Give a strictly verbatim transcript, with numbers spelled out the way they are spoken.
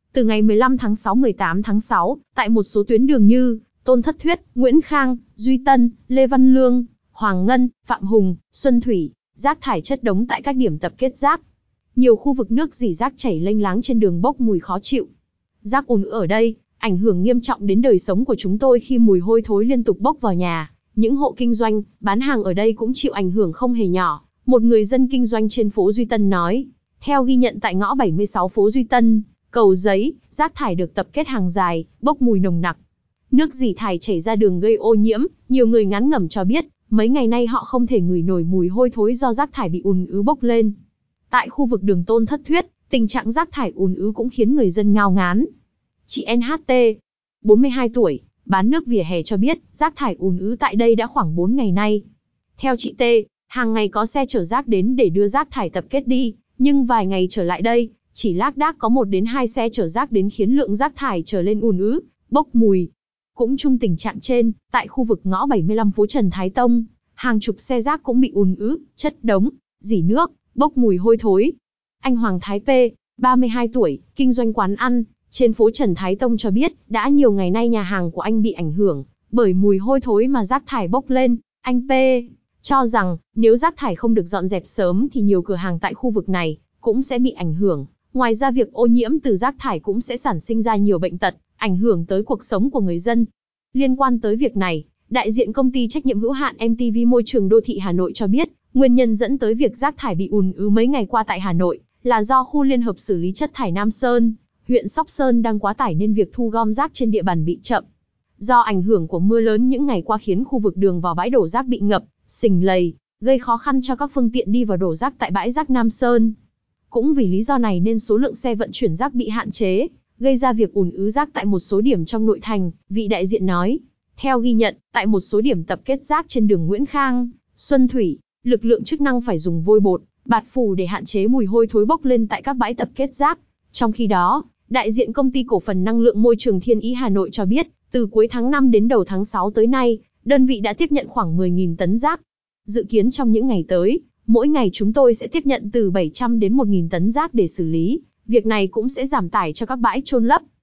Từ ngày mười lăm tháng sáu mười tám tháng sáu, tại một số tuyến đường như Tôn Thất Thuyết, Nguyễn Khang, Duy Tân, Lê Văn Lương, Hoàng Ngân, Phạm Hùng, Xuân Thủy, rác thải chất đống tại các điểm tập kết rác. Nhiều khu vực nước rỉ rác chảy lênh láng trên đường bốc mùi khó chịu. Rác ùn ứ ở đây, ảnh hưởng nghiêm trọng đến đời sống của chúng tôi khi mùi hôi thối liên tục bốc vào nhà. Những hộ kinh doanh, bán hàng ở đây cũng chịu ảnh hưởng không hề nhỏ, một người dân kinh doanh trên phố Duy Tân nói. Theo ghi nhận tại ngõ bảy mươi sáu phố Duy Tân, Cầu Giấy, rác thải được tập kết hàng dài, bốc mùi nồng nặc. Nước rỉ thải chảy ra đường gây ô nhiễm, nhiều người ngán ngẩm cho biết, mấy ngày nay họ không thể ngửi nổi mùi hôi thối do rác thải bị ùn ứ bốc lên. Tại khu vực đường Tôn Thất Thuyết, tình trạng rác thải ùn ứ cũng khiến người dân ngao ngán. Chị en hát tê, bốn mươi hai tuổi, bán nước vỉa hè cho biết, rác thải ùn ứ tại đây đã khoảng bốn ngày nay. Theo chị T, hàng ngày có xe chở rác đến để đưa rác thải tập kết đi, nhưng vài ngày trở lại đây, chỉ lác đác có một đến hai xe chở rác đến khiến lượng rác thải trở lên ùn ứ, bốc mùi. Cũng chung tình trạng trên, tại khu vực ngõ bảy mươi lăm phố Trần Thái Tông, hàng chục xe rác cũng bị ùn ứ, chất đống, rỉ nước, bốc mùi hôi thối. Anh Hoàng Thái P, ba mươi hai tuổi, kinh doanh quán ăn trên phố Trần Thái Tông cho biết, đã nhiều ngày nay nhà hàng của anh bị ảnh hưởng bởi mùi hôi thối mà rác thải bốc lên. Anh P cho rằng, nếu rác thải không được dọn dẹp sớm thì nhiều cửa hàng tại khu vực này cũng sẽ bị ảnh hưởng. Ngoài ra việc ô nhiễm từ rác thải cũng sẽ sản sinh ra nhiều bệnh tật, ảnh hưởng tới cuộc sống của người dân. Liên quan tới việc này, đại diện công ty trách nhiệm hữu hạn em tê vê Môi trường Đô thị Hà Nội cho biết, nguyên nhân dẫn tới việc rác thải bị ùn ứ mấy ngày qua tại Hà Nội là do khu liên hợp xử lý chất thải Nam Sơn, huyện Sóc Sơn đang quá tải nên việc thu gom rác trên địa bàn bị chậm. Do ảnh hưởng của mưa lớn những ngày qua khiến khu vực đường vào bãi đổ rác bị ngập, sình lầy, gây khó khăn cho các phương tiện đi vào đổ rác tại bãi rác Nam Sơn. Cũng vì lý do này nên số lượng xe vận chuyển rác bị hạn chế, gây ra việc ùn ứ rác tại một số điểm trong nội thành, vị đại diện nói. Theo ghi nhận, tại một số điểm tập kết rác trên đường Nguyễn Khang, Xuân Thủy, lực lượng chức năng phải dùng vôi bột, bạt phủ để hạn chế mùi hôi thối bốc lên tại các bãi tập kết rác. Trong khi đó, đại diện công ty cổ phần năng lượng môi trường Thiên Ý Hà Nội cho biết, từ cuối tháng năm đến đầu tháng sáu tới nay, đơn vị đã tiếp nhận khoảng mười nghìn tấn rác. Dự kiến trong những ngày tới, mỗi ngày chúng tôi sẽ tiếp nhận từ bảy trăm đến một nghìn tấn rác để xử lý. Việc này cũng sẽ giảm tải cho các bãi chôn lấp.